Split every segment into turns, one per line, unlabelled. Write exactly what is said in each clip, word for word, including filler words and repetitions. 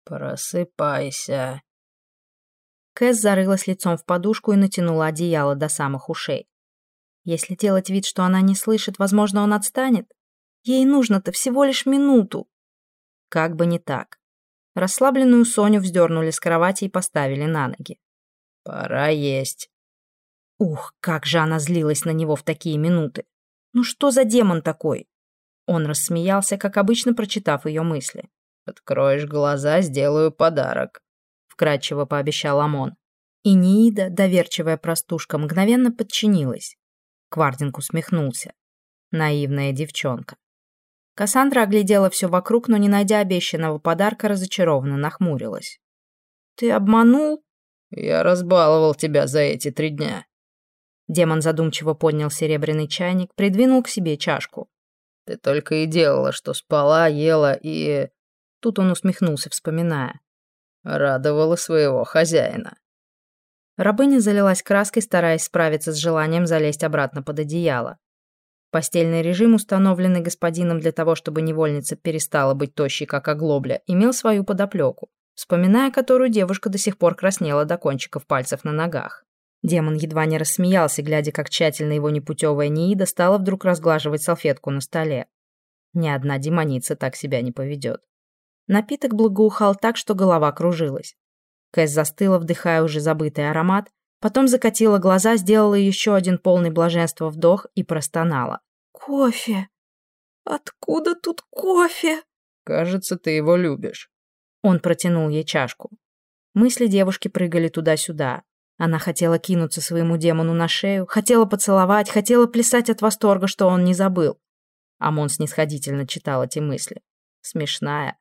«Просыпайся».
Кэс зарылась лицом в подушку и натянула одеяло до самых ушей. Если делать вид, что она не слышит, возможно, он отстанет. Ей нужно-то всего лишь минуту. Как бы не так. Расслабленную Соню вздернули с кровати и поставили на ноги.
«Пора есть».
Ух, как же она злилась на него в такие минуты. Ну что за демон такой? Он рассмеялся, как обычно, прочитав ее мысли.
«Откроешь глаза, сделаю подарок», — вкратчиво пообещал Амон.
И Ниида, доверчивая простушка, мгновенно подчинилась. Квардинг усмехнулся. Наивная девчонка. Кассандра оглядела все вокруг, но, не найдя обещанного подарка, разочарованно нахмурилась. «Ты обманул?»
«Я разбаловал тебя за эти три дня».
Демон задумчиво поднял серебряный чайник, придвинул к себе чашку.
«Ты только и делала, что спала, ела и...»
Тут он усмехнулся, вспоминая.
«Радовала своего хозяина».
Рабыня залилась краской, стараясь справиться с желанием залезть обратно под одеяло. Постельный режим, установленный господином для того, чтобы невольница перестала быть тощей, как оглобля, имел свою подоплеку, вспоминая которую девушка до сих пор краснела до кончиков пальцев на ногах. Демон едва не рассмеялся, глядя, как тщательно его непутевая Ниида стала вдруг разглаживать салфетку на столе. Ни одна демоница так себя не поведет. Напиток благоухал так, что голова кружилась. Кэс застыла, вдыхая уже забытый аромат, потом закатила глаза, сделала еще один полный блаженства вдох и простонала. «Кофе! Откуда тут кофе?»
«Кажется, ты его любишь».
Он протянул ей чашку. Мысли девушки прыгали туда-сюда. Она хотела кинуться своему демону на шею, хотела поцеловать, хотела плясать от восторга, что он не забыл. Амон снисходительно читал эти мысли. Смешная.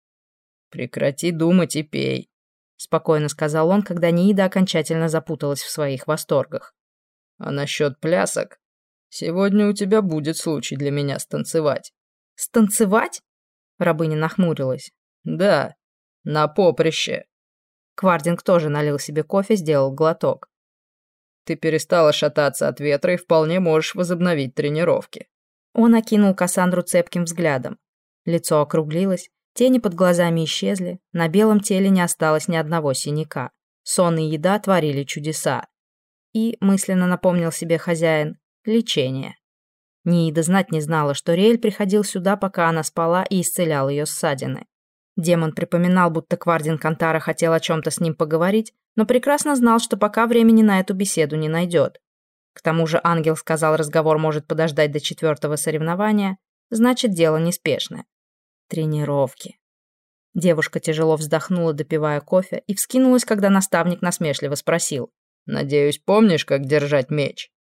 «Прекрати думать и пей», — спокойно сказал он, когда Ниида окончательно запуталась в своих восторгах. «А насчет плясок? Сегодня у тебя будет случай для меня станцевать».
«Станцевать?» — рабыня нахмурилась.
«Да, на поприще».
Квардинг тоже налил себе кофе, сделал глоток.
«Ты перестала шататься от ветра и вполне можешь возобновить тренировки».
Он окинул Кассандру цепким взглядом. Лицо округлилось, тени под глазами исчезли, на белом теле не осталось ни одного синяка. Сон и еда творили чудеса. И, мысленно напомнил себе хозяин, лечение. Ниида знать не знала, что Риэль приходил сюда, пока она спала, и исцелял ее ссадины. Демон припоминал, будто Квардинг Антара хотел о чем-то с ним поговорить, но прекрасно знал, что пока времени на эту беседу не найдет. К тому же ангел сказал, разговор может подождать до четвертого соревнования, значит, дело неспешное. Тренировки. Девушка тяжело вздохнула, допивая кофе, и вскинулась, когда наставник насмешливо спросил.
«Надеюсь, помнишь, как держать меч?»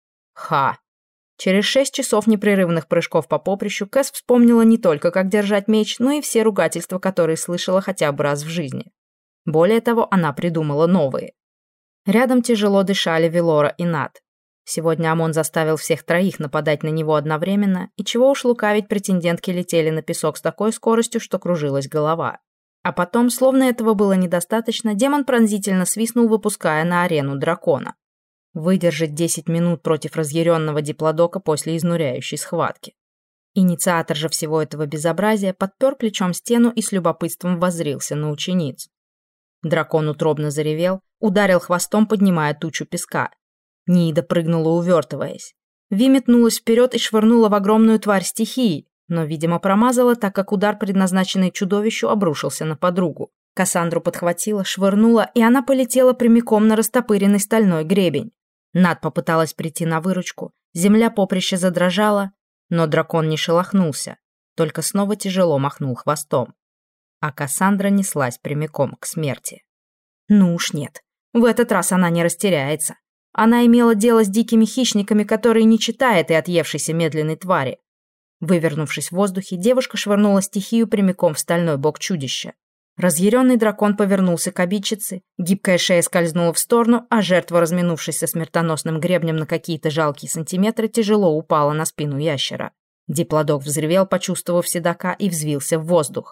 Ха! Через шесть часов непрерывных прыжков по поприщу Кэс вспомнила не только, как держать меч, но и все ругательства, которые слышала хотя бы раз в жизни. Более того, она придумала новые. Рядом тяжело дышали Велора и Нат. Сегодня Амон заставил всех троих нападать на него одновременно, и чего уж лукавить, претендентки летели на песок с такой скоростью, что кружилась голова. А потом, словно этого было недостаточно, демон пронзительно свистнул, выпуская на арену дракона. Выдержать десять минут против разъяренного диплодока после изнуряющей схватки. Инициатор же всего этого безобразия подпер плечом стену и с любопытством воззрился на учениц. Дракон утробно заревел, ударил хвостом, поднимая тучу песка. Ниида прыгнула, увертываясь. Ви метнулась вперед и швырнула в огромную тварь стихии, но, видимо, промазала, так как удар, предназначенный чудовищу, обрушился на подругу. Кассандру подхватила, швырнула, и она полетела прямиком на растопыренный стальной гребень. Над попыталась прийти на выручку, земля поприща задрожала, но дракон не шелохнулся, только снова тяжело махнул хвостом. А Кассандра неслась прямиком к смерти. Ну уж нет, в этот раз она не растеряется. Она имела дело с дикими хищниками, которые не читает и отъевшейся медленной твари. Вывернувшись в воздухе, девушка швырнула стихию прямиком в стальной бок чудища. Разъяренный дракон повернулся к обидчице, гибкая шея скользнула в сторону, а жертва, разминувшись со смертоносным гребнем на какие-то жалкие сантиметры, тяжело упала на спину ящера. Диплодок взревел, почувствовав седока, и взвился в воздух.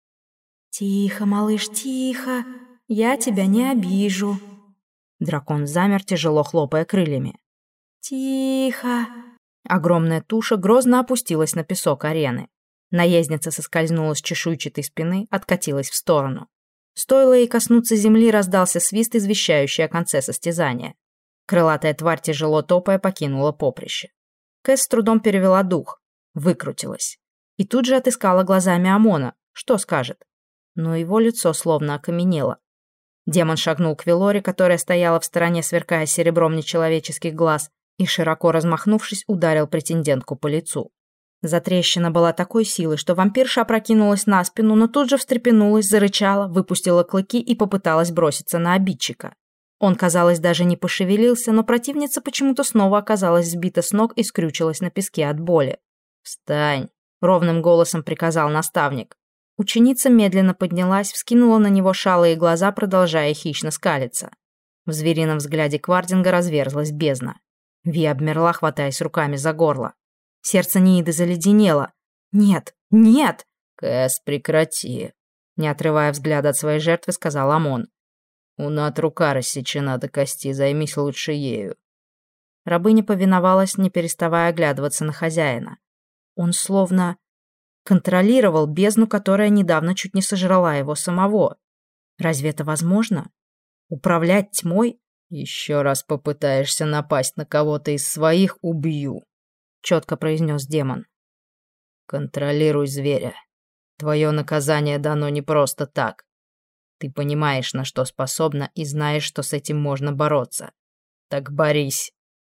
«Тихо, малыш, тихо, я тебя не обижу». Дракон замер, тяжело хлопая крыльями. «Тихо». Огромная туша грозно опустилась на песок арены. Наездница соскользнула с чешуйчатой спины, откатилась в сторону. Стоило ей коснуться земли, раздался свист, извещающий о конце состязания. Крылатая тварь, тяжело топая, покинула поприще. Кэс с трудом перевела дух, выкрутилась. И тут же отыскала глазами Амона. Что скажет? Но его лицо словно окаменело. Демон шагнул к Велоре, которая стояла в стороне, сверкая серебром нечеловеческих глаз, и, широко размахнувшись, ударил претендентку по лицу. Затрещина была такой силы, что вампирша опрокинулась на спину, но тут же встрепенулась, зарычала, выпустила клыки и попыталась броситься на обидчика. Он, казалось, даже не пошевелился, но противница почему-то снова оказалась сбита с ног и скрючилась на песке от боли. «Встань!» — ровным голосом приказал наставник. Ученица медленно поднялась, вскинула на него шалые глаза, продолжая хищно скалиться. В зверином взгляде Квардинга разверзлась бездна. Ви обмерла, хватаясь руками за горло. Сердце Нииды заледенело. «Нет! Нет!»
«Кэс, прекрати!» Не отрывая взгляда от своей жертвы, сказал Амон. «У Нат рука рассечена до кости, займись лучше ею».
Рабыня повиновалась, не переставая оглядываться на хозяина. Он словно контролировал бездну, которая недавно чуть не сожрала его самого. Разве это возможно? Управлять тьмой?
«Еще раз попытаешься напасть на кого-то из своих, убью», — четко произнес демон. «Контролируй зверя. Твое наказание дано не просто так. Ты понимаешь, на что способна, и знаешь, что с этим можно бороться. Так борись».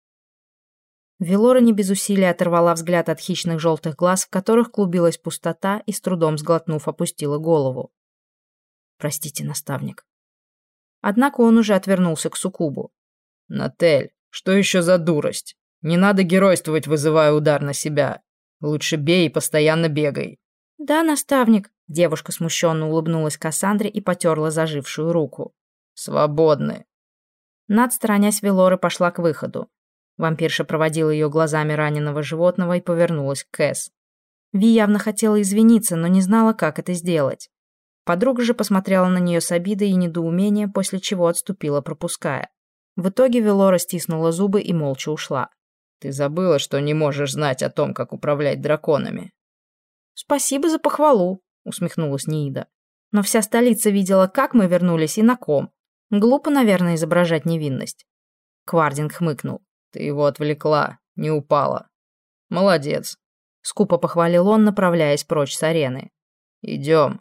Велора не без усилия оторвала взгляд от хищных желтых глаз, в которых клубилась пустота, и с трудом сглотнув, опустила голову. «Простите, наставник». Однако он уже отвернулся к суккубу.
«Натель, что еще за дурость? Не надо геройствовать, вызывая удар на себя. Лучше бей и постоянно бегай».
«Да, наставник», — девушка смущенно улыбнулась Кассандре и потерла зажившую руку.
«Свободны».
Над, сторонясь Велоры, пошла к выходу. Вампирша проводила ее глазами раненого животного и повернулась к Кэс. Ви явно хотела извиниться, но не знала, как это сделать. Подруга же посмотрела на нее с обидой и недоумением, после чего отступила, пропуская. В итоге Велора стиснула зубы и молча ушла.
«Ты забыла, что не можешь знать о том, как управлять драконами?»
«Спасибо за похвалу», — усмехнулась Ниида. «Но вся столица видела, как мы вернулись и на ком. Глупо, наверное, изображать невинность». Квардинг хмыкнул.
«Ты его отвлекла, не упала. Молодец», —
скупо похвалил он, направляясь прочь с арены.
«Идем».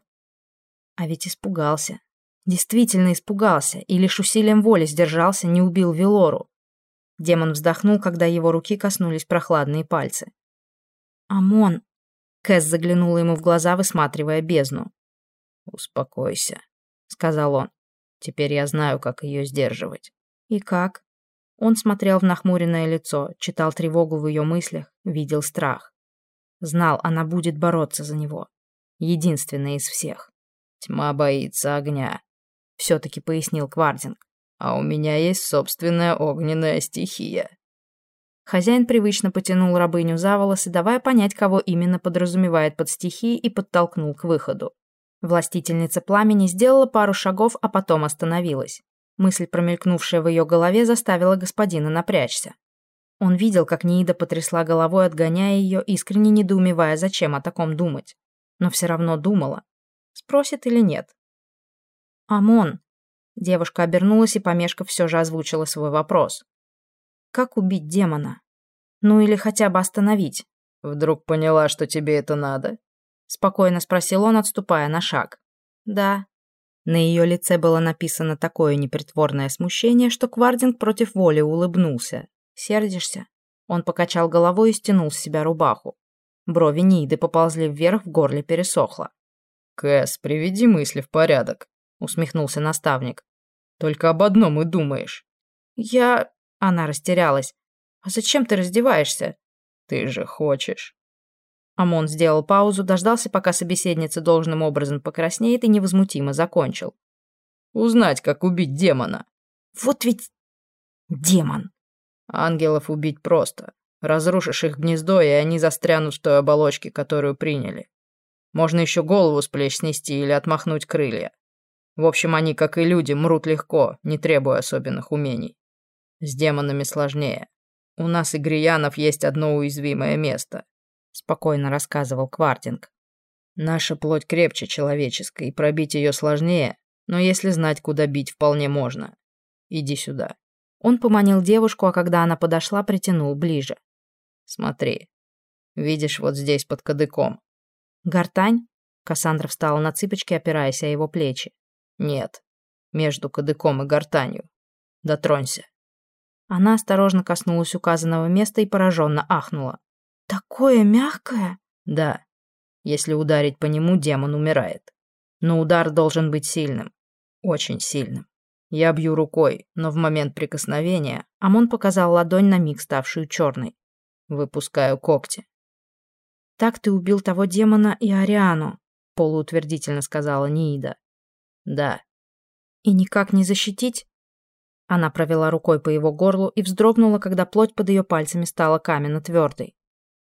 А ведь испугался. Действительно испугался, и лишь усилием воли сдержался, не убил Велору. Демон вздохнул, когда его руки коснулись прохладные пальцы. «Амон!» Кэс заглянула ему в глаза, высматривая бездну.
«Успокойся», — сказал он. «Теперь я знаю, как ее сдерживать».
«И как?» Он смотрел в нахмуренное лицо, читал тревогу в ее мыслях, видел страх. Знал, она будет бороться за него. Единственная из всех.
«Тьма боится огня», —
все-таки пояснил Квардинг.
«А у меня есть собственная огненная стихия».
Хозяин привычно потянул рабыню за волосы, давая понять, кого именно подразумевает под стихией, и подтолкнул к выходу. Властительница пламени сделала пару шагов, а потом остановилась. Мысль, промелькнувшая в ее голове, заставила господина напрячься. Он видел, как Ниида потрясла головой, отгоняя ее, искренне недоумевая, зачем о таком думать. Но все равно думала. Спросит или нет? «Амон!» Девушка обернулась и, помешков, все же озвучила свой вопрос. «Как убить демона? Ну или хотя бы остановить?»
«Вдруг поняла, что тебе это надо?»
Спокойно спросил он, отступая на шаг. «Да». На ее лице было написано такое непритворное смущение, что Квардинг против воли улыбнулся. «Сердишься?» Он покачал головой и стянул с себя рубаху. Брови Нииды поползли вверх, в горле пересохло.
«Кэс, приведи мысли в порядок», — усмехнулся наставник. «Только об одном и думаешь».
«Я...» — она растерялась. «А зачем ты раздеваешься?»
«Ты же хочешь».
Амон сделал паузу, дождался, пока собеседница должным образом покраснеет, и невозмутимо закончил.
«Узнать, как убить демона».
«Вот ведь... демон».
«Ангелов убить просто. Разрушишь их гнездо, и они застрянут в той оболочке, которую приняли. Можно еще голову с плеч снести или отмахнуть крылья. В общем, они, как и люди, мрут легко, не требуя особенных умений. С демонами сложнее. У нас, игриянов, есть одно уязвимое место», — спокойно рассказывал Квардинг. «Наша плоть крепче человеческой, и пробить ее сложнее, Но если знать, куда бить, вполне можно. Иди сюда».
Он поманил девушку, а когда она подошла, притянул ближе.
«Смотри. Видишь, вот здесь под кадыком».
«Гортань?» Кассандра встала на цыпочки, опираясь о его плечи.
«Нет. Между кадыком и гортанью. Дотронься».
Она осторожно коснулась указанного места и пораженно ахнула. «Такое мягкое?»
«Да. Если ударить по нему, демон умирает. Но удар должен быть сильным. Очень сильным. Я бью рукой, но в момент прикосновения...»
Амон показал ладонь, на миг ставшую черной.
«Выпускаю когти».
«Так ты убил того демона и Ариану», — полуутвердительно сказала Ниида.
«Да».
«И никак не защитить?» Она провела рукой по его горлу и вздрогнула, когда плоть под ее пальцами стала каменно-твердой.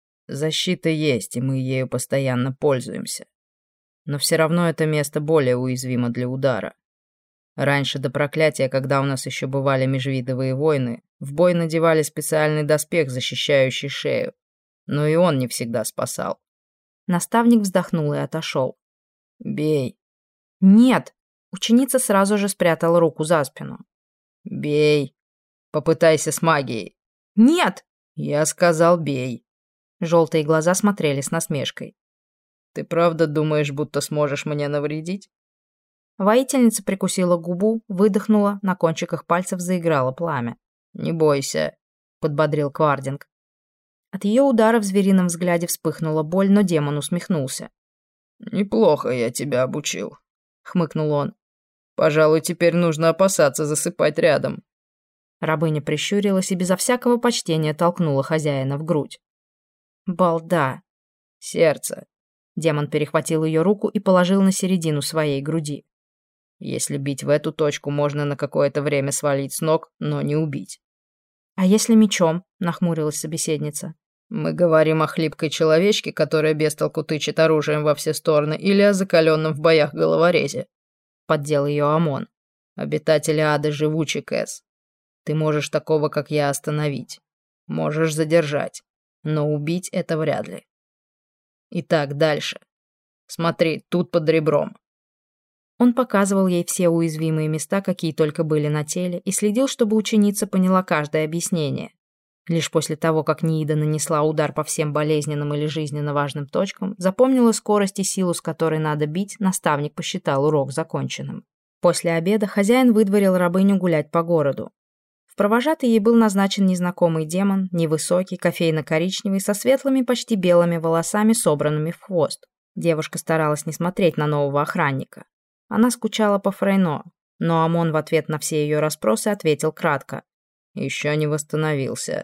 «Защита есть, и мы ею постоянно пользуемся. Но все равно это место более уязвимо для удара. Раньше, до проклятия, когда у нас еще бывали межвидовые войны, в бой надевали специальный доспех, защищающий шею. Но и он не всегда спасал».
Наставник вздохнул и отошел.
«Бей».
«Нет!» Ученица сразу же спрятала руку за спину.
«Бей. Попытайся с магией».
«Нет!»
«Я сказал, бей».
Желтые глаза смотрели с насмешкой.
«Ты правда думаешь, будто сможешь мне навредить?»
Воительница прикусила губу, выдохнула, на кончиках пальцев заиграло пламя.
«Не бойся», — подбодрил Квардинг.
От ее удара в зверином взгляде вспыхнула боль, но демон усмехнулся.
«Неплохо я тебя обучил»,
— хмыкнул он.
«Пожалуй, теперь нужно опасаться засыпать рядом».
Рабыня прищурилась и безо всякого почтения толкнула хозяина в грудь. «Балда!»
«Сердце!»
Демон перехватил ее руку и положил на середину своей груди.
«Если бить в эту точку, можно на какое-то время свалить с ног, но не убить».
«А если мечом?» — нахмурилась собеседница.
«Мы говорим о хлипкой человечке, которая без толку тычет оружием во все стороны, или о закаленном в боях головорезе?» Поддел ее Амон. «Обитатели ада живучи, Кэс. Ты можешь такого, как я, остановить. Можешь задержать. Но убить это вряд ли. Итак, дальше. Смотри, тут под ребром».
Он показывал ей все уязвимые места, какие только были на теле, и следил, чтобы ученица поняла каждое объяснение. Лишь после того, как Ниида нанесла удар по всем болезненным или жизненно важным точкам, запомнила скорость и силу, с которой надо бить, наставник посчитал урок законченным. После обеда хозяин выдворил рабыню гулять по городу. В провожатый ей был назначен незнакомый демон, невысокий, кофейно-коричневый, со светлыми, почти белыми волосами, собранными в хвост. Девушка старалась не смотреть на нового охранника. Она скучала по Фрейно, но Амон в ответ на все ее расспросы ответил кратко.
«Еще не восстановился».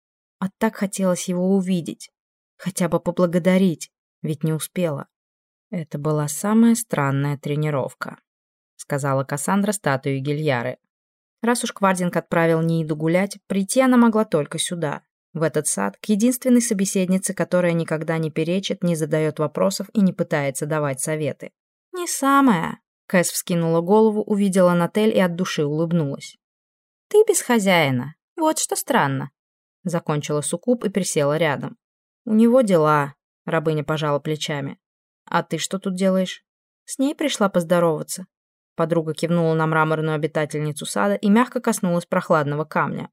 А так хотелось его увидеть, хотя бы поблагодарить, ведь не успела. Это была самая странная тренировка, сказала Кассандра статуе Гильяры. Раз уж Квардинг отправил Нииду гулять, прийти она могла только сюда, в этот сад, к единственной собеседнице, которая никогда не перечит, не задает вопросов и не пытается давать советы. «Не самая», — Кэс вскинула голову, увидела Натель и от души улыбнулась. «Ты без хозяина. Вот что странно», — закончила Суккуб и присела рядом. «У него дела», — рабыня пожала плечами. «А ты что тут делаешь?» «С ней пришла поздороваться». Подруга кивнула на мраморную обитательницу сада и мягко коснулась прохладного камня.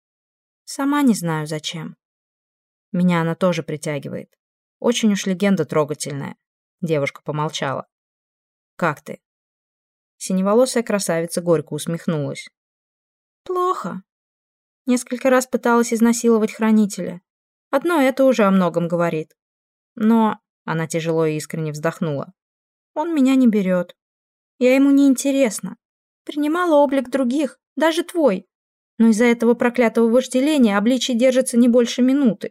«Сама не знаю, зачем. Меня она тоже притягивает. Очень уж легенда трогательная». Девушка помолчала. «Как ты?» Синеволосая красавица горько усмехнулась. «Плохо. Несколько раз пыталась изнасиловать хранителя. Одно это уже о многом говорит. Но...» Она тяжело и искренне вздохнула. «Он меня не берет. Я ему не интересна. Принимала облик других, даже твой. Но из-за этого проклятого вожделения обличие держится не больше минуты.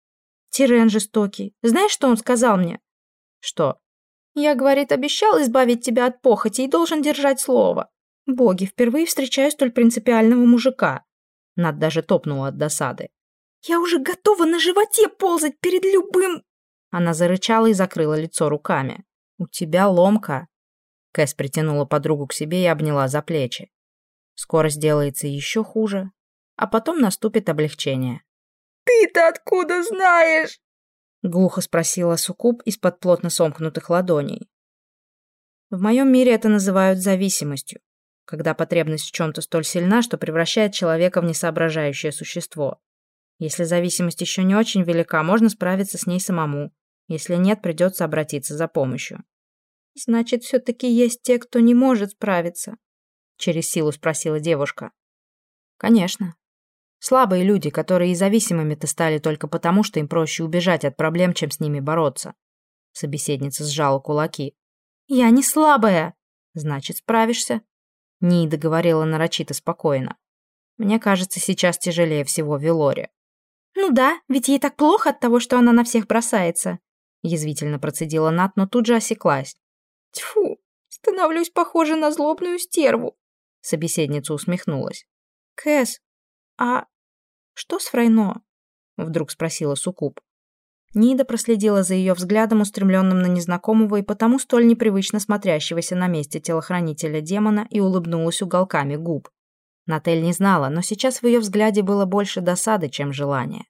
Тирен жестокий. Знаешь, что он сказал мне?» «Что?» «Я, говорит, обещал избавить тебя от похоти и должен держать слово. Боги, впервые встречаю столь принципиального мужика». Над даже топнула от досады. «Я уже готова на животе ползать перед любым...» Она зарычала и закрыла лицо руками. «У тебя ломка». Кэс притянула подругу к себе и обняла за плечи. «Скоро сделается еще хуже, а потом наступит облегчение».
«Ты-то откуда знаешь?»
Глухо спросила Суккуб из-под плотно сомкнутых ладоней. В моем мире это называют зависимостью, когда потребность в чем-то столь сильна, что превращает человека в несоображающее существо. Если зависимость еще не очень велика, можно справиться с ней самому. Если нет, придется обратиться за помощью. «Значит, все-таки есть те, кто не может справиться?» — через силу спросила девушка. «Конечно. Слабые люди, которые и зависимыми-то стали только потому, что им проще убежать от проблем, чем с ними бороться». Собеседница сжала кулаки. «Я не слабая!» «Значит, справишься?» Нида говорила нарочито спокойно. «Мне кажется, сейчас тяжелее всего Велоре». «Ну да, ведь ей так плохо от того, что она на всех бросается», язвительно процедила Нат, но тут же осеклась. «Тьфу, становлюсь похожа на злобную стерву», собеседница усмехнулась. «Кэс, а что с Фрейно?» вдруг спросила Суккуб. Нида проследила за ее взглядом, устремленным на незнакомого и потому столь непривычно смотрящегося на месте телохранителя демона, и улыбнулась уголками губ. Натель не знала, но сейчас в ее взгляде было больше досады, чем желания.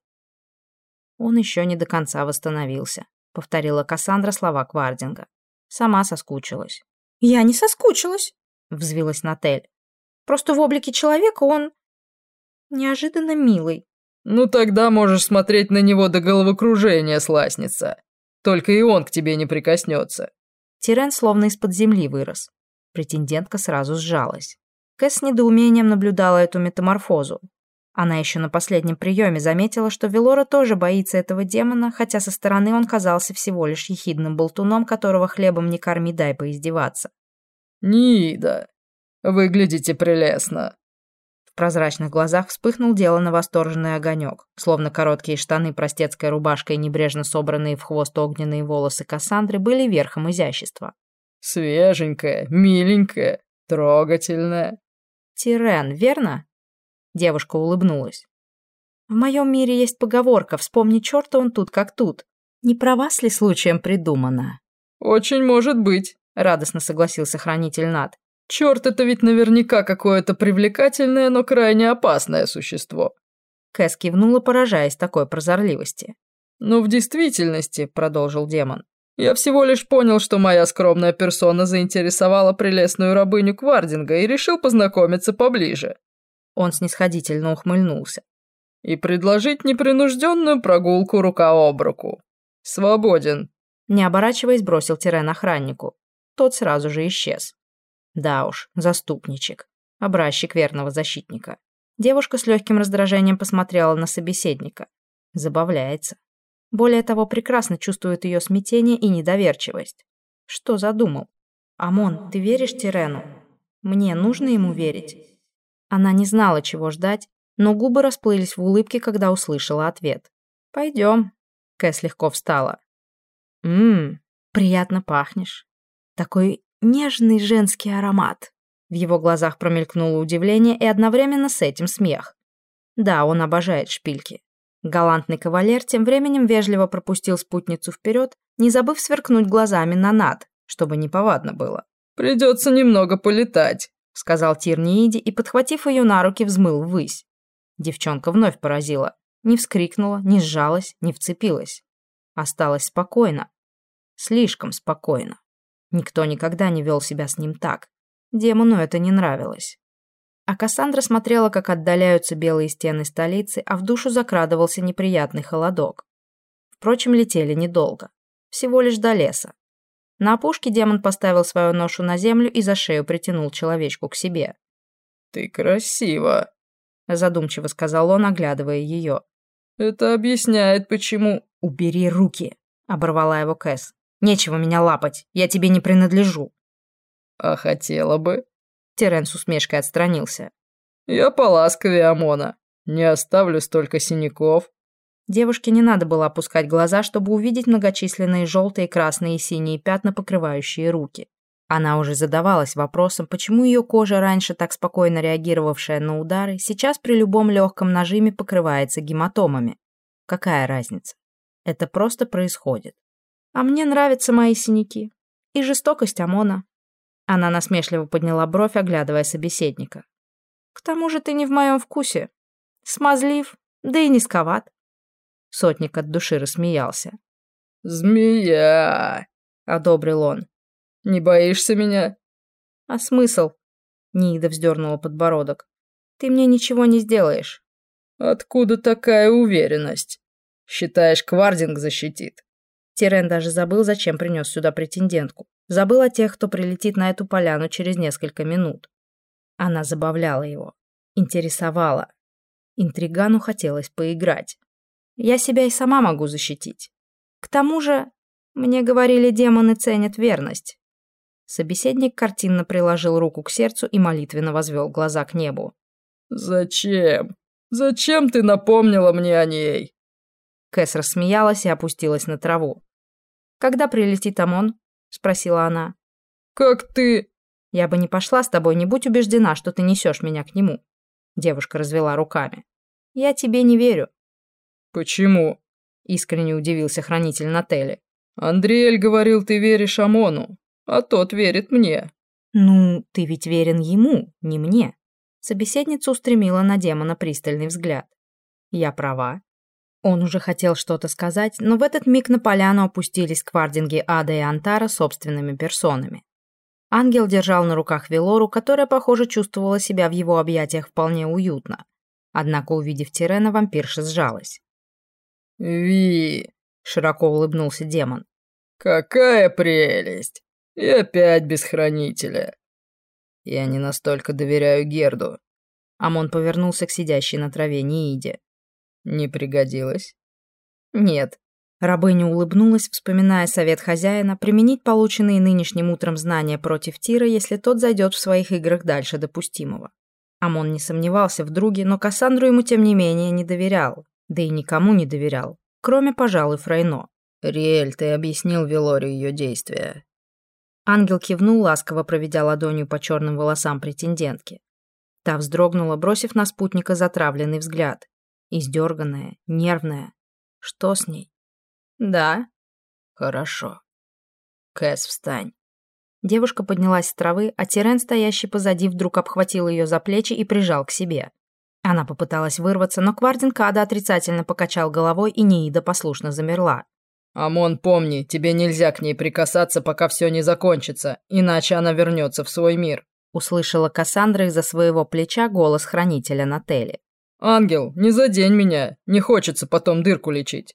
«Он еще не до конца восстановился», — повторила Кассандра слова Квардинга. Сама соскучилась. «Я не соскучилась», — взвилась Натель. «Просто в облике человека он неожиданно милый».
«Ну тогда можешь смотреть на него до головокружения, сласница. Только и он к тебе не прикоснется».
Тирен словно из-под земли вырос. Претендентка сразу сжалась. Кэс с недоумением наблюдала эту метаморфозу. Она еще на последнем приеме заметила, что Велора тоже боится этого демона, хотя со стороны он казался всего лишь ехидным болтуном, которого хлебом не корми, дай поиздеваться.
«Нида, выглядите прелестно».
В прозрачных глазах вспыхнул деланно восторженный огонек, словно короткие штаны, простецкая рубашка и небрежно собранные в хвост огненные волосы Кассандры были верхом изящества.
«Свеженькая, миленькая, трогательная».
«Тирен, верно?» Девушка улыбнулась. «В моем мире есть поговорка «Вспомни черта, он тут как тут». Не про вас ли случаем придумано?»
«Очень может быть»,
— радостно согласился хранитель Нат.
«Черт, это ведь наверняка какое-то привлекательное, но крайне опасное существо».
Кэс кивнула, поражаясь такой прозорливости.
«Но в действительности», — продолжил демон, «я всего лишь понял, что моя скромная персона заинтересовала прелестную рабыню Квардинга и решил познакомиться поближе».
Он снисходительно ухмыльнулся.
«И предложить непринужденную прогулку рука об руку. Свободен».
Не оборачиваясь, бросил Тирен охраннику. Тот сразу же исчез. Да уж, заступничек. Образчик верного защитника. Девушка с легким раздражением посмотрела на собеседника. Забавляется. Более того, прекрасно чувствует ее смятение и недоверчивость. Что задумал? «Амон, ты веришь Тирену? Мне нужно ему верить?» Она не знала, чего ждать, но губы расплылись в улыбке, когда услышала ответ. «Пойдем». Кэс легко встала. «Ммм, приятно пахнешь. Такой нежный женский аромат». В его глазах промелькнуло удивление и одновременно с этим смех. Да, он обожает шпильки. Галантный кавалер тем временем вежливо пропустил спутницу вперед, не забыв сверкнуть глазами на Нат, чтобы неповадно было.
«Придется немного полетать», — сказал
Тир Нииде и, подхватив ее на руки, взмыл ввысь. Девчонка вновь поразила. Не вскрикнула, не сжалась, не вцепилась. Осталась спокойно. Слишком спокойно. Никто никогда не вел себя с ним так. Демону это не нравилось. А Кассандра смотрела, как отдаляются белые стены столицы, а в душу закрадывался неприятный холодок. Впрочем, летели недолго. Всего лишь до леса. На опушке демон поставил свою ношу на землю и за шею притянул человечку к себе.
«Ты красива», —
задумчиво сказал он, оглядывая ее.
«Это объясняет, почему...»
«Убери руки», — оборвала его Кэс. «Нечего меня лапать, я тебе не принадлежу».
«А хотела бы?»
Тирен с усмешкой отстранился.
«Я поласковее Амона. Не оставлю столько синяков».
Девушке не надо было опускать глаза, чтобы увидеть многочисленные желтые, красные и синие пятна, покрывающие руки. Она уже задавалась вопросом, почему ее кожа, раньше так спокойно реагировавшая на удары, сейчас при любом легком нажиме покрывается гематомами. Какая разница? Это просто происходит. А мне нравятся мои синяки. И жестокость Амона. Она насмешливо подняла бровь, оглядывая собеседника. К тому же ты не в моем вкусе. Смазлив, да и низковат. Сотник от души рассмеялся.
«Змея!» —
одобрил он.
Не боишься меня?»
«А смысл?» Ниида вздернула подбородок. «Ты мне ничего не сделаешь».
«Откуда такая уверенность? Считаешь, Квардинг защитит?»
Тирен даже забыл, зачем принес сюда претендентку. Забыл о тех, кто прилетит на эту поляну через несколько минут. Она забавляла его, интересовала. Интригану хотелось поиграть. «Я себя и сама могу защитить. К тому же, мне говорили, демоны ценят верность». Собеседник картинно приложил руку к сердцу и молитвенно возвел глаза к небу.
«Зачем? Зачем ты напомнила мне о ней?»
Кэс рассмеялась и опустилась на траву. «Когда прилетит Амон?» — спросила она.
«Как ты...»
«Я бы не пошла с тобой, не будь убеждена, что ты несешь меня к нему». Девушка развела руками. «Я тебе не верю».
«Почему?» — искренне удивился хранитель Нателли. «Андриэль говорил, ты веришь Амону, а тот верит мне».
«Ну, ты ведь верен ему, не мне». Собеседница устремила на демона пристальный взгляд. «Я права». Он уже хотел что-то сказать, но в этот миг на поляну опустились квардинги Ада и Антара собственными персонами. Ангел держал на руках Велору, которая, похоже, чувствовала себя в его объятиях вполне уютно. Однако, увидев Тирена, вампирша сжалась.
«Ви!» —
широко улыбнулся демон.
«Какая прелесть! И опять без хранителя!» «Я не настолько доверяю Герду».
Амон повернулся к сидящей на траве Нииде.
«Не пригодилось?»
«Нет». Рабыня улыбнулась, вспоминая совет хозяина применить полученные нынешним утром знания против Тира, если тот зайдет в своих играх дальше допустимого. Амон не сомневался в друге, но Кассандру ему тем не менее не доверял. Да и никому не доверял, кроме, пожалуй, Фрейно.
«Риэль, ты объяснил Велоре ее действия?»
Ангел кивнул, ласково проведя ладонью по черным волосам претендентки. Та вздрогнула, бросив на спутника затравленный взгляд. Издерганная, нервная. Что с ней? «Да».
«Хорошо. Кэс, встань».
Девушка поднялась с травы, а Тирен, стоящий позади, вдруг обхватил ее за плечи и прижал к себе. Она попыталась вырваться, но Квардинг Ада отрицательно покачал головой, и Ниида послушно замерла.
«Амон, помни, тебе нельзя к ней прикасаться, пока все не закончится, иначе она вернется в свой мир», —
услышала Кассандра из-за своего плеча голос хранителя Нателли.
«Ангел, не задень меня, не хочется потом дырку лечить».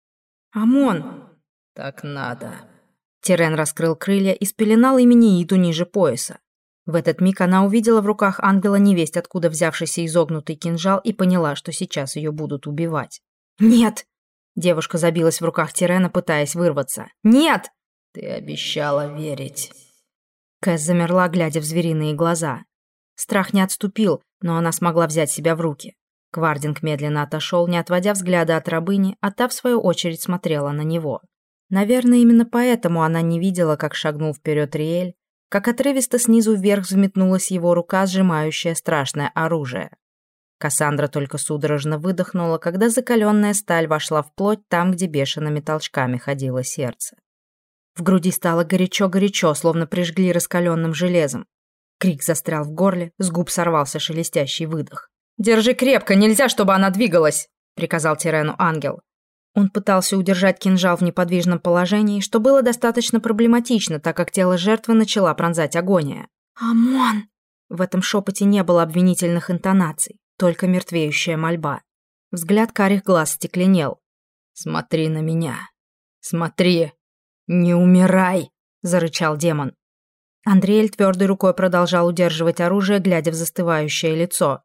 «Амон!»
«Так надо».
Тирен раскрыл крылья и спеленал ими Нииду ниже пояса. В этот миг она увидела в руках ангела невесть, откуда взявшийся изогнутый кинжал, и поняла, что сейчас ее будут убивать. «Нет!» Девушка забилась в руках Тирена, пытаясь вырваться. «Нет!»
«Ты обещала верить».
Кэс замерла, глядя в звериные глаза. Страх не отступил, но она смогла взять себя в руки. Квардинг медленно отошел, не отводя взгляда от рабыни, а та, в свою очередь, смотрела на него. Наверное, именно поэтому она не видела, как шагнул вперед Риэль, как отрывисто снизу вверх взметнулась его рука, сжимающая страшное оружие. Кассандра только судорожно выдохнула, когда закаленная сталь вошла в плоть там, где бешеными толчками ходило сердце. В груди стало горячо-горячо, словно прижгли раскаленным железом. Крик застрял в горле, с губ сорвался шелестящий выдох. «Держи крепко, нельзя, чтобы она двигалась!» — приказал Тирену ангел. Он пытался удержать кинжал в неподвижном положении, что было достаточно проблематично, так как тело жертвы начала пронзать агония. «Амон!» В этом шепоте не было обвинительных интонаций, только мертвеющая мольба. Взгляд карих глаз стекленел.
«Смотри на меня! Смотри! Не умирай!» — зарычал демон.
Андриэль твердой рукой продолжал удерживать оружие, глядя в застывающее лицо.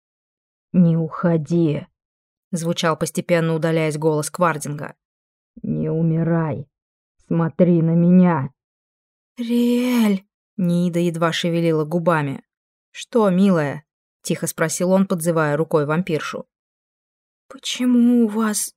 «Не уходи!»
— звучал постепенно, удаляясь голос Квардинга.
«Не умирай! Смотри на меня!»
«Риэль!» — Ниида едва шевелила губами. «Что, милая?» — тихо спросил он, подзывая рукой вампиршу. «Почему у вас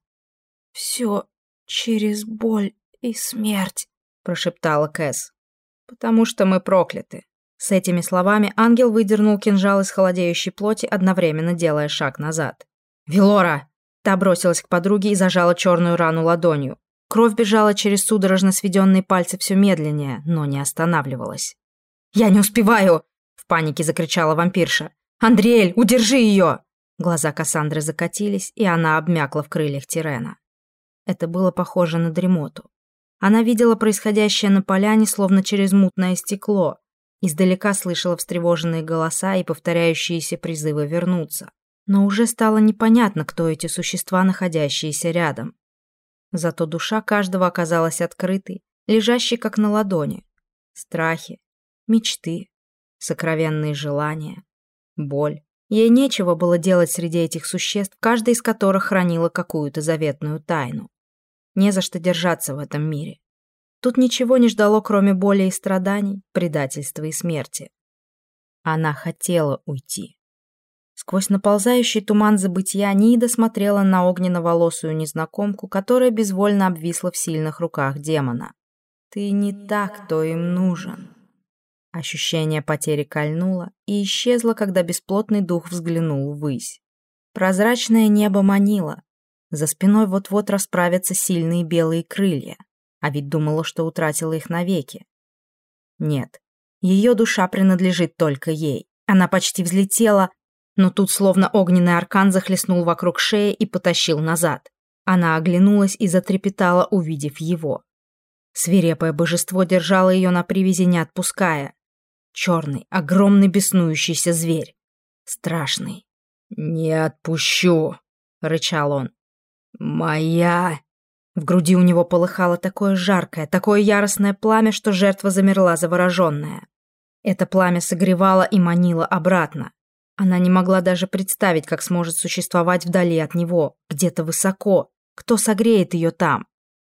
все через боль и смерть?» — прошептала Кэс. «Потому что мы прокляты». С этими словами ангел выдернул кинжал из холодеющей плоти, одновременно делая шаг назад. «Велора!» Та бросилась к подруге и зажала черную рану ладонью. Кровь бежала через судорожно сведенные пальцы все медленнее, но не останавливалась. «Я не успеваю!» — в панике закричала вампирша. «Андриэль, удержи ее!» Глаза Кассандры закатились, и она обмякла в крыльях Тирена. Это было похоже на дремоту. Она видела происходящее на поляне, словно через мутное стекло. Издалека слышала встревоженные голоса и повторяющиеся призывы вернуться. Но уже стало непонятно, кто эти существа, находящиеся рядом. Зато душа каждого оказалась открытой, лежащей как на ладони. Страхи, мечты, сокровенные желания, боль. Ей нечего было делать среди этих существ, каждая из которых хранила какую-то заветную тайну. Не за что держаться в этом мире. Тут ничего не ждало, кроме боли и страданий, предательства и смерти. Она хотела уйти. Сквозь наползающий туман забытья Нида смотрела на огненно-волосую незнакомку, которая безвольно обвисла в сильных руках демона. «Ты не так, кто им нужен». Ощущение потери кольнуло и исчезло, когда бесплотный дух взглянул ввысь. Прозрачное небо манило. За спиной вот-вот расправятся сильные белые крылья, а ведь думала, что утратила их навеки. Нет, ее душа принадлежит только ей. Она почти взлетела, но тут словно огненный аркан захлестнул вокруг шеи и потащил назад. Она оглянулась и затрепетала, увидев его. Свирепое божество держало ее на привязи, не отпуская. Черный, огромный беснующийся зверь. Страшный. «Не отпущу», — рычал он. «Моя...» В груди у него полыхало такое жаркое, такое яростное пламя, что жертва замерла завороженная. Это пламя согревало и манило обратно. Она не могла даже представить, как сможет существовать вдали от него, где-то высоко. Кто согреет ее там?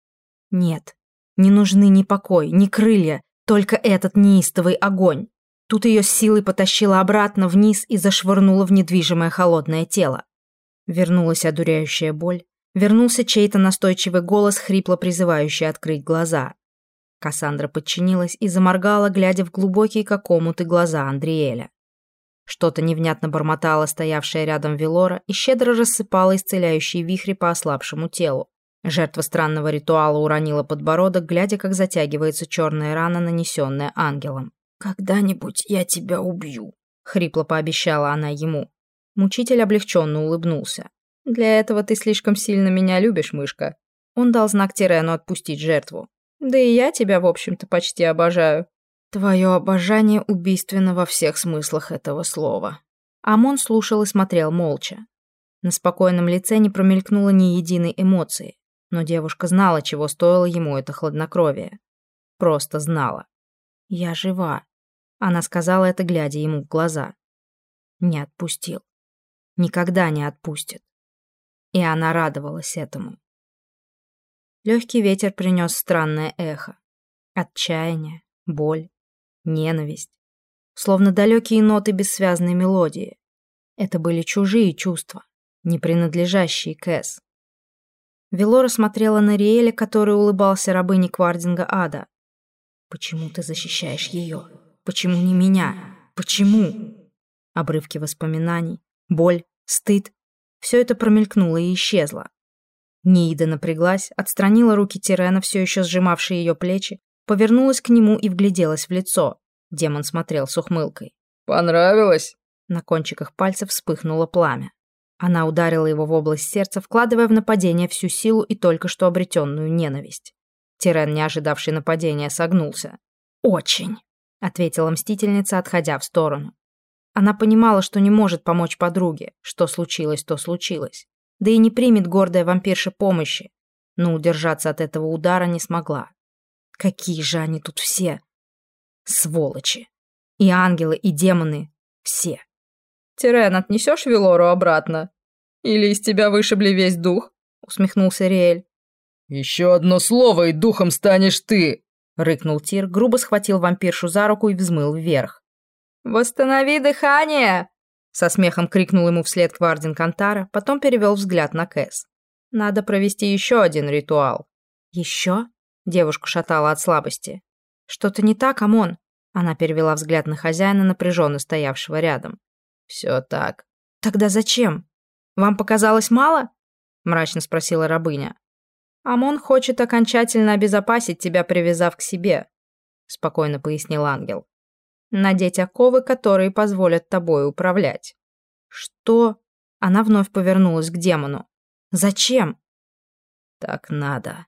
Нет, не нужны ни покой, ни крылья, только этот неистовый огонь. Тут ее с силой потащило обратно вниз и зашвырнуло в недвижимое холодное тело. Вернулась одуряющая боль, вернулся чей-то настойчивый голос, хрипло призывающий открыть глаза. Кассандра подчинилась и заморгала, глядя в глубокие, как омуты, глаза Андриэля. Что-то невнятно бормотала стоявшая рядом Велора и щедро рассыпала исцеляющие вихри по ослабшему телу. Жертва странного ритуала уронила подбородок, глядя, как затягивается черная рана, нанесенная ангелом. «Когда-нибудь я тебя убью», — хрипло пообещала она ему. Мучитель облегченно улыбнулся. «Для этого ты слишком сильно меня любишь, мышка». Он дал знак Тирену отпустить жертву. «Да и я тебя, в общем-то, почти обожаю». «Твое обожание убийственно во всех смыслах этого слова». Амон слушал и смотрел молча. На спокойном лице не промелькнуло ни единой эмоции, но девушка знала, чего стоило ему это хладнокровие. Просто знала. «Я жива», — она сказала это, глядя ему в глаза. Не отпустил. Никогда не отпустит. И она радовалась этому. Легкий ветер принес странное эхо. Отчаяние, боль, ненависть. Словно далекие ноты бессвязной мелодии. Это были чужие чувства, не принадлежащие Кэс. Велора смотрела на Риэля, который улыбался рабыне Квардинга Ада. «Почему ты защищаешь ее? Почему не меня? Почему?» Обрывки воспоминаний, боль, стыд. Все это промелькнуло и исчезло. Ниида напряглась, отстранила руки Тирена, все еще сжимавшие ее плечи, повернулась к нему и вгляделась в лицо. Демон смотрел с ухмылкой.
«Понравилось?»
На кончиках пальцев вспыхнуло пламя. Она ударила его в область сердца, вкладывая в нападение всю силу и только что обретенную ненависть. Тирен, не ожидавший нападения, согнулся. «Очень», — ответила мстительница, отходя в сторону. Она понимала, что не может помочь подруге. Что случилось, то случилось. Да и не примет гордая вампирша помощи. Но удержаться от этого удара не смогла. Какие же они тут все! Сволочи! И ангелы, и демоны. Все.
«Тирен, отнесешь Велору обратно? Или из тебя вышибли весь дух?» — усмехнулся Риэль.
«Еще одно слово, и духом станешь ты!»
— рыкнул Тир, грубо схватил вампиршу за руку и взмыл вверх.
«Восстанови дыхание!» —
со смехом крикнул ему вслед Квардин Кантара, потом перевел взгляд на Кэс.
«Надо провести еще один ритуал».
«Еще?» — девушку шатала от слабости. «Что-то не так, Амон?» Она перевела взгляд на хозяина, напряженно стоявшего рядом.
«Все так».
«Тогда зачем? Вам показалось мало?» — мрачно спросила рабыня.
«Амон хочет окончательно обезопасить тебя, привязав к себе», — спокойно пояснил ангел. «Надеть оковы, которые позволят тобой управлять».
«Что?» Она вновь повернулась к демону. «Зачем?»
«Так надо».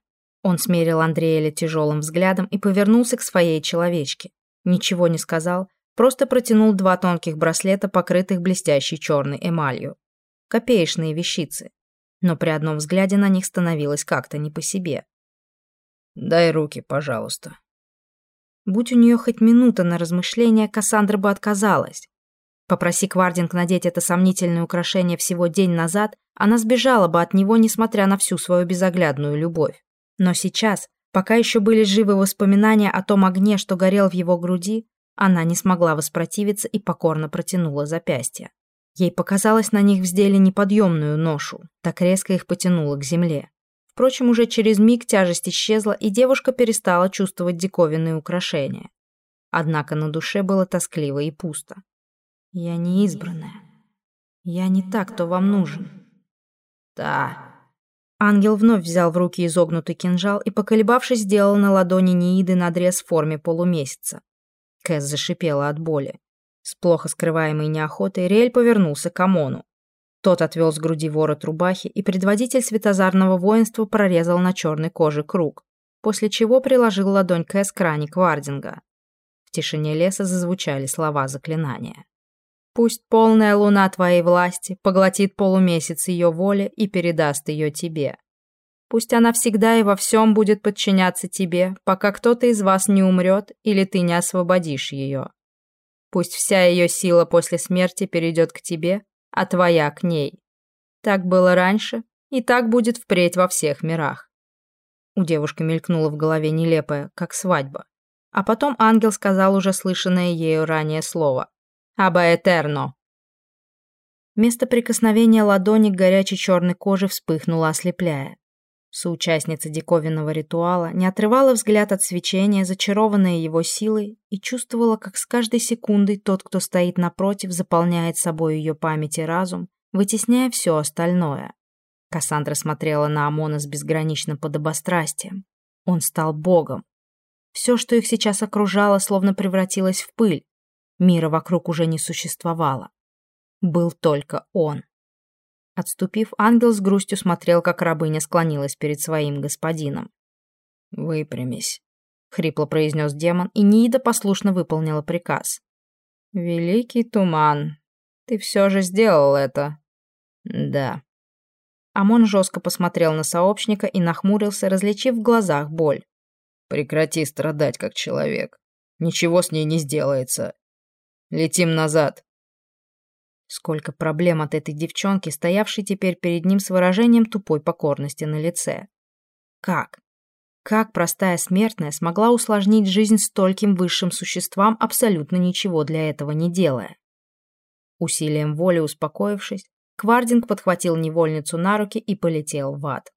Он смерил Андреэля тяжелым взглядом и повернулся к своей человечке. Ничего не сказал, просто протянул два тонких браслета, покрытых блестящей черной эмалью. Копеечные вещицы. Но при одном взгляде на них становилось как-то не по себе.
«Дай руки, пожалуйста».
Будь у нее хоть минута на размышление, Кассандра бы отказалась. Попроси Квардинг надеть это сомнительное украшение всего день назад, она сбежала бы от него, несмотря на всю свою безоглядную любовь. Но сейчас, пока еще были живы воспоминания о том огне, что горел в его груди, она не смогла воспротивиться и покорно протянула запястья. Ей показалось, на них вздели неподъемную ношу, так резко их потянуло к земле. Впрочем, уже через миг тяжесть исчезла, и девушка перестала чувствовать диковинные украшения. Однако на душе было тоскливо и пусто. «Я не избранная. Я не та, кто вам нужен».
«Да».
Ангел вновь взял в руки изогнутый кинжал и, поколебавшись, сделал на ладони Неиды надрез в форме полумесяца. Кэс зашипела от боли. С плохо скрываемой неохотой Риэль повернулся к Амону. Тот отвел с груди ворот рубахи, и предводитель светозарного воинства прорезал на черной коже круг, после чего приложил ладонь Кэс к ране Квардинга. В тишине леса зазвучали слова заклинания. «Пусть полная луна твоей власти поглотит полумесяц ее воли и передаст ее тебе. Пусть она всегда и во всем будет подчиняться тебе, пока кто-то из вас не умрет или ты не освободишь ее. Пусть вся ее сила после смерти перейдет к тебе, а твоя к ней. Так было раньше, и так будет впредь во всех мирах». У девушки мелькнуло в голове нелепое, как свадьба. А потом ангел сказал уже слышанное ею ранее слово «Абаэтерно». Место прикосновения ладони к горячей черной коже вспыхнуло, ослепляя. Соучастница диковинного ритуала не отрывала взгляд от свечения, зачарованная его силой, и чувствовала, как с каждой секундой тот, кто стоит напротив, заполняет собой ее память и разум, вытесняя все остальное. Кассандра смотрела на Амона с безграничным подобострастием. Он стал богом. Все, что их сейчас окружало, словно превратилось в пыль. Мира вокруг уже не существовало. Был только он. Отступив, ангел с грустью смотрел, как рабыня склонилась перед своим господином.
«Выпрямись»,
— хрипло произнес демон, и Ниида послушно выполнила приказ. «Великий туман, ты все же сделал это».
«Да».
Амон жестко посмотрел на сообщника и нахмурился, различив в глазах боль.
«Прекрати страдать, как человек. Ничего с ней не сделается. Летим назад».
Сколько проблем от этой девчонки, стоявшей теперь перед ним с выражением тупой покорности на лице. Как? Как простая смертная смогла усложнить жизнь стольким высшим существам, абсолютно ничего для этого не делая? Усилием воли успокоившись, Квардинг подхватил невольницу на руки и полетел в ад.